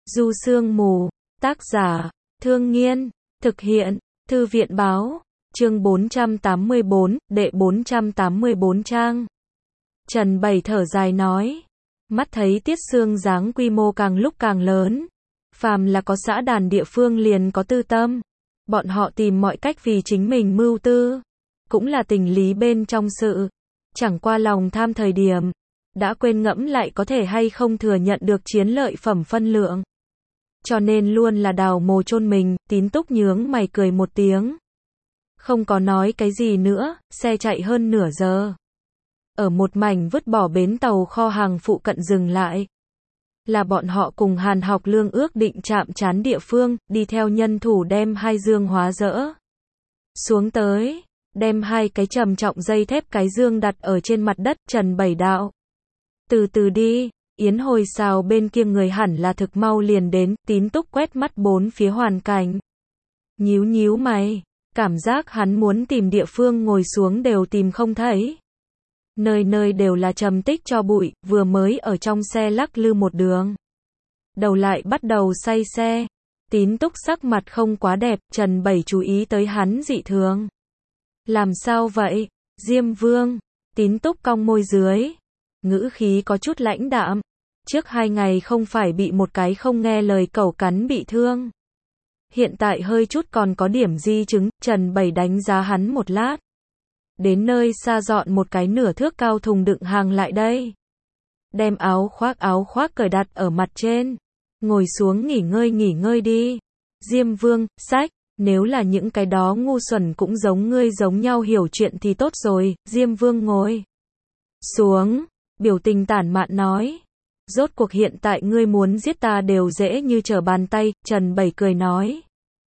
Du Sương Mù, tác giả, Thương Nghiên, thực hiện, Thư viện báo, chương 484, đệ 484 trang. Trần Bảy thở dài nói, mắt thấy Tiết Sương Giáng quy mô càng lúc càng lớn. Phàm là có xã đàn địa phương liền có tư tâm. Bọn họ tìm mọi cách vì chính mình mưu tư. Cũng là tình lý bên trong sự. Chẳng qua lòng tham thời điểm. Đã quên ngẫm lại có thể hay không thừa nhận được chiến lợi phẩm phân lượng. Cho nên luôn là đào mồ chôn mình. Tín Túc nhướng mày cười một tiếng. Không có nói cái gì nữa. Xe chạy hơn nửa giờ. Ở một mảnh vứt bỏ bến tàu kho hàng phụ cận dừng lại. Là bọn họ cùng Hàn Học Lương ước định chạm trán địa phương, đi theo nhân thủ đem hai dương hóa dỡ xuống tới, đem hai cái trầm trọng dây thép cái dương đặt ở trên mặt đất. Trần Bảy đạo, từ từ đi, Yến Hồi Sào bên kia người hẳn là thực mau liền đến. Tín Túc quét mắt bốn phía hoàn cảnh, nhíu nhíu mày, cảm giác hắn muốn tìm địa phương ngồi xuống đều tìm không thấy. Nơi nơi đều là trầm tích cho bụi, vừa mới ở trong xe lắc lư một đường. Đầu lại bắt đầu say xe. Tín Túc sắc mặt không quá đẹp, Trần Bảy chú ý tới hắn dị thường. Làm sao vậy, Diêm Vương? Tín Túc cong môi dưới. Ngữ khí có chút lãnh đạm. Trước 2 ngày không phải bị một cái không nghe lời cẩu cắn bị thương. Hiện tại hơi chút còn có điểm di chứng. Trần Bảy đánh giá hắn một lát. Đến nơi xa dọn một cái nửa thước cao thùng đựng hàng lại đây. Đem áo khoác cởi đặt ở mặt trên. Ngồi xuống nghỉ ngơi đi. Diêm Vương, sách, nếu là những cái đó ngu xuẩn cũng giống ngươi giống nhau hiểu chuyện thì tốt rồi. Diêm Vương ngồi xuống, biểu tình tản mạn nói. Rốt cuộc hiện tại ngươi muốn giết ta đều dễ như trở bàn tay. Trần Bảy cười nói.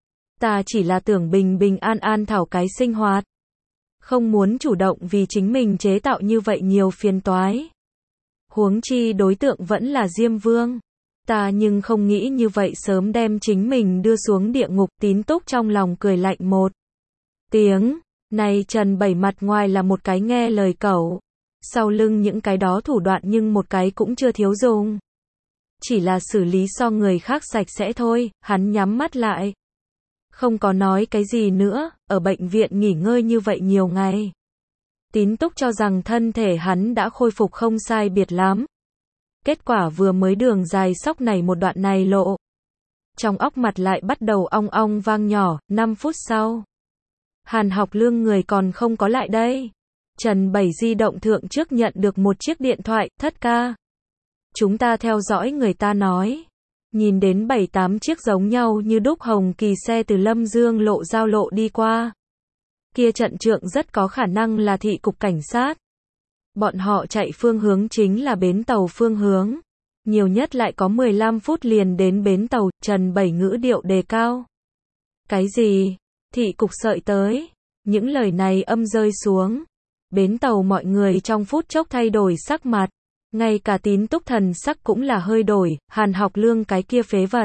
Ta chỉ là tưởng bình bình an thảo cái sinh hoạt. Không muốn chủ động vì chính mình chế tạo như vậy nhiều phiền toái. Huống chi đối tượng vẫn là Diêm Vương. Ta nhưng không nghĩ như vậy sớm đem chính mình đưa xuống địa ngục. Tín Túc trong lòng cười lạnh một tiếng. Này Trần Bảy mặt ngoài là một cái nghe lời cẩu. Sau lưng những cái đó thủ đoạn nhưng một cái cũng chưa thiếu dùng. Chỉ là xử lý so người khác sạch sẽ thôi. Hắn nhắm mắt lại. Không có nói cái gì nữa, ở bệnh viện nghỉ ngơi như vậy nhiều ngày. Tín Túc cho rằng thân thể hắn đã khôi phục không sai biệt lắm. Kết quả vừa mới đường dài sóc này một đoạn này lộ. Trong óc mặt lại bắt đầu ong ong vang nhỏ. 5 phút sau. Hàn Học Lương người còn không có lại đây. Trần Bảy di động thượng trước nhận được một chiếc điện thoại. Thất ca. Chúng ta theo dõi người ta nói. Nhìn đến 7-8 chiếc giống nhau như đúc hồng kỳ xe từ Lâm Dương lộ giao lộ đi qua. Kia trận trượng rất có khả năng là thị cục cảnh sát. Bọn họ chạy phương hướng chính là bến tàu phương hướng. Nhiều nhất lại có 15 phút liền đến bến tàu. Trần Bảy ngữ điệu đề cao. Cái gì? Thị cục sợi tới. Những lời này âm rơi xuống. Bến tàu mọi người trong phút chốc thay đổi sắc mặt. Ngay cả Tín Túc thần sắc cũng là hơi đổi. Hàn Học Lương cái kia phế vật.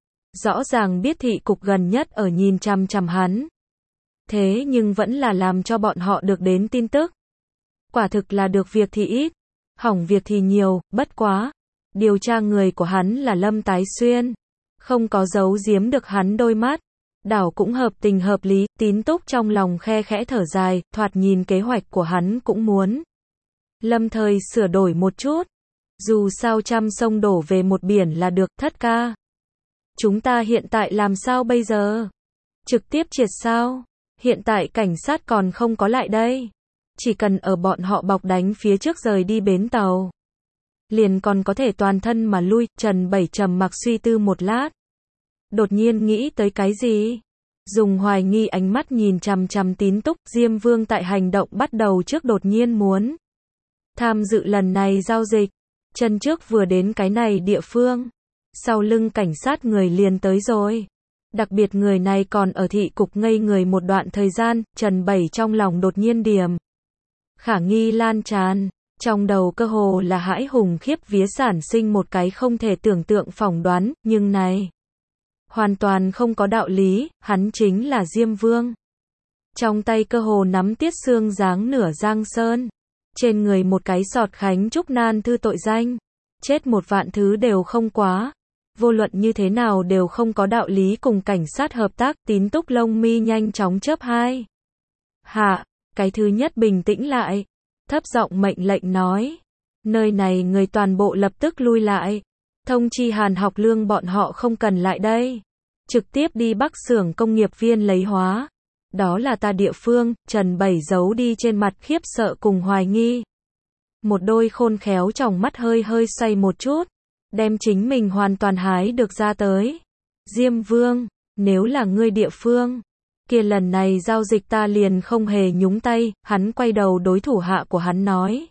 Rõ ràng biết thị cục gần nhất ở nhìn chằm chằm hắn. Thế nhưng vẫn là làm cho bọn họ được đến tin tức. Quả thực là được việc thì ít, hỏng việc thì nhiều. Bất quá. Điều tra người của hắn là Lâm Tái Xuyên. Không có giấu giếm được hắn đôi mắt. Đảo cũng hợp tình hợp lý. Tín Túc trong lòng khe khẽ thở dài. Thoạt nhìn kế hoạch của hắn cũng muốn lâm thời sửa đổi một chút. Dù sao trăm sông đổ về một biển là được. Thất ca. Chúng ta hiện tại làm sao bây giờ? Trực tiếp triệt sao? Hiện tại cảnh sát còn không có lại đây. Chỉ cần ở bọn họ bọc đánh phía trước rời đi bến tàu. Liền còn có thể toàn thân mà lui. Trần Bảy trầm mặc suy tư một lát. Đột nhiên nghĩ tới cái gì? Dùng hoài nghi ánh mắt nhìn chằm chằm Tín Túc. Diêm Vương tại hành động bắt đầu trước đột nhiên muốn tham dự lần này giao dịch. Chân trước vừa đến cái này địa phương. Sau lưng cảnh sát người liền tới rồi. Đặc biệt người này còn ở thị cục ngây người một đoạn thời gian. Trần Bảy trong lòng đột nhiên điểm khả nghi lan tràn. Trong đầu cơ hồ là hãi hùng khiếp vía sản sinh một cái không thể tưởng tượng phỏng đoán. Nhưng này hoàn toàn không có đạo lý. Hắn chính là Diêm Vương. Trong tay cơ hồ nắm Tiết Sương Giáng nửa Giang Sơn. Trên người một cái sọt Khánh Trúc nan thư tội danh. Chết 1 vạn thứ đều không quá. vô luận như thế nào đều không có đạo lý cùng cảnh sát hợp tác, Tín Túc lông mi nhanh chóng chớp hai. Hạ, cái thứ nhất bình tĩnh lại, thấp giọng mệnh lệnh nói. Nơi này người toàn bộ lập tức lui lại. Thông chi Hàn Học Lương bọn họ không cần lại đây. Trực tiếp đi Bắc xưởng công nghiệp viên lấy hóa. Đó là ta địa phương, Trần Bảy giấu đi trên mặt khiếp sợ cùng hoài nghi. Một đôi khôn khéo tròng mắt hơi hơi xoay một chút, đem chính mình hoàn toàn hái được ra tới. Diêm Vương, nếu là ngươi địa phương, kia lần này giao dịch ta liền không hề nhúng tay, hắn quay đầu đối thủ hạ của hắn nói.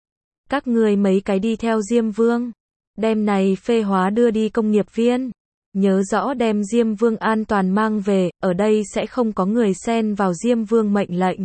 Các ngươi mấy cái đi theo Diêm Vương, đem này phê hóa đưa đi công nghiệp viên. Nhớ rõ đem Diêm Vương an toàn mang về, ở đây sẽ không có người xen vào Diêm Vương mệnh lệnh.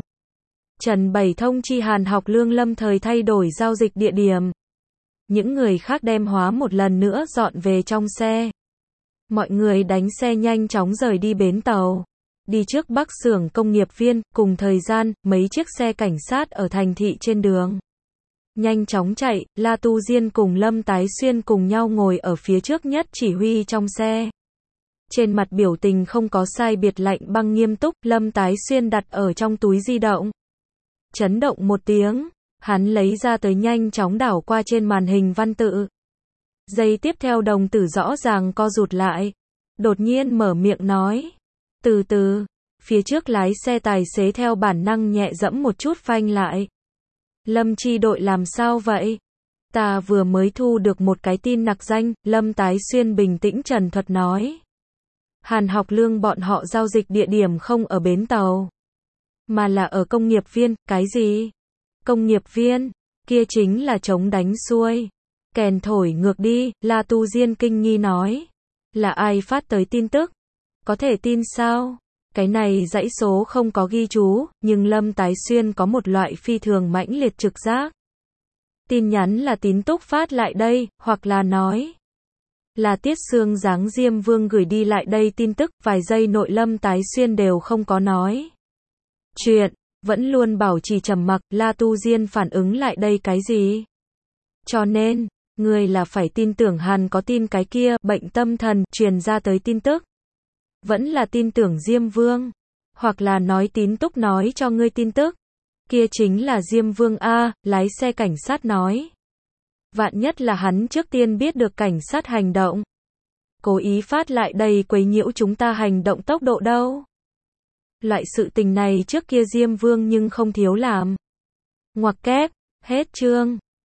Trần Bảy thông chi Hàn Học Lương lâm thời thay đổi giao dịch địa điểm. Những người khác đem hóa một lần nữa dọn về trong xe. Mọi người đánh xe nhanh chóng rời đi bến tàu. Đi trước Bắc xưởng công nghiệp viên, cùng thời gian, mấy chiếc xe cảnh sát ở thành thị trên đường. Nhanh chóng chạy, La Tu Diên cùng Lâm Tái Xuyên cùng nhau ngồi ở phía trước nhất chỉ huy trong xe. Trên mặt biểu tình không có sai biệt lạnh băng nghiêm túc, Lâm Tái Xuyên đặt ở trong túi di động. Chấn động một tiếng, hắn lấy ra tới nhanh chóng đảo qua trên màn hình văn tự. Giây tiếp theo đồng tử rõ ràng co rụt lại. Đột nhiên mở miệng nói. Từ từ, phía trước lái xe tài xế theo bản năng nhẹ dẫm một chút phanh lại. Lâm chi đội làm sao vậy? Ta vừa mới thu được một cái tin nặc danh, Lâm Tái Xuyên bình tĩnh trần thuật nói. Hàn Học Lương bọn họ giao dịch địa điểm không ở bến tàu, mà là ở công nghiệp viên. Cái gì? Công nghiệp viên? Kia chính là chống đánh xuôi. Kèn thổi ngược đi, La Tu Diên kinh nghi nói. Là ai phát tới tin tức? Có thể tin sao? Cái này dãy số không có ghi chú, nhưng Lâm Tái Xuyên có một loại phi thường mãnh liệt trực giác. Tin nhắn là Tín Túc phát lại đây, hoặc là nói là Tiết Sương dáng Diêm Vương gửi đi lại đây tin tức, vài giây nội Lâm Tái Xuyên đều không có nói chuyện, vẫn luôn bảo trì trầm mặc. La Tu Diên phản ứng lại đây cái gì? Cho nên, người là phải tin tưởng Hàn có tin cái kia bệnh tâm thần truyền ra tới tin tức. Vẫn là tin tưởng Diêm Vương, hoặc là nói Tín Túc nói cho ngươi tin tức. Kia chính là Diêm Vương a, lái xe cảnh sát nói. Vạn nhất là hắn trước tiên biết được cảnh sát hành động, cố ý phát lại đây quấy nhiễu chúng ta hành động tốc độ đâu. Loại sự tình này trước kia Diêm Vương nhưng không thiếu làm. Ngoặc kép, hết chương.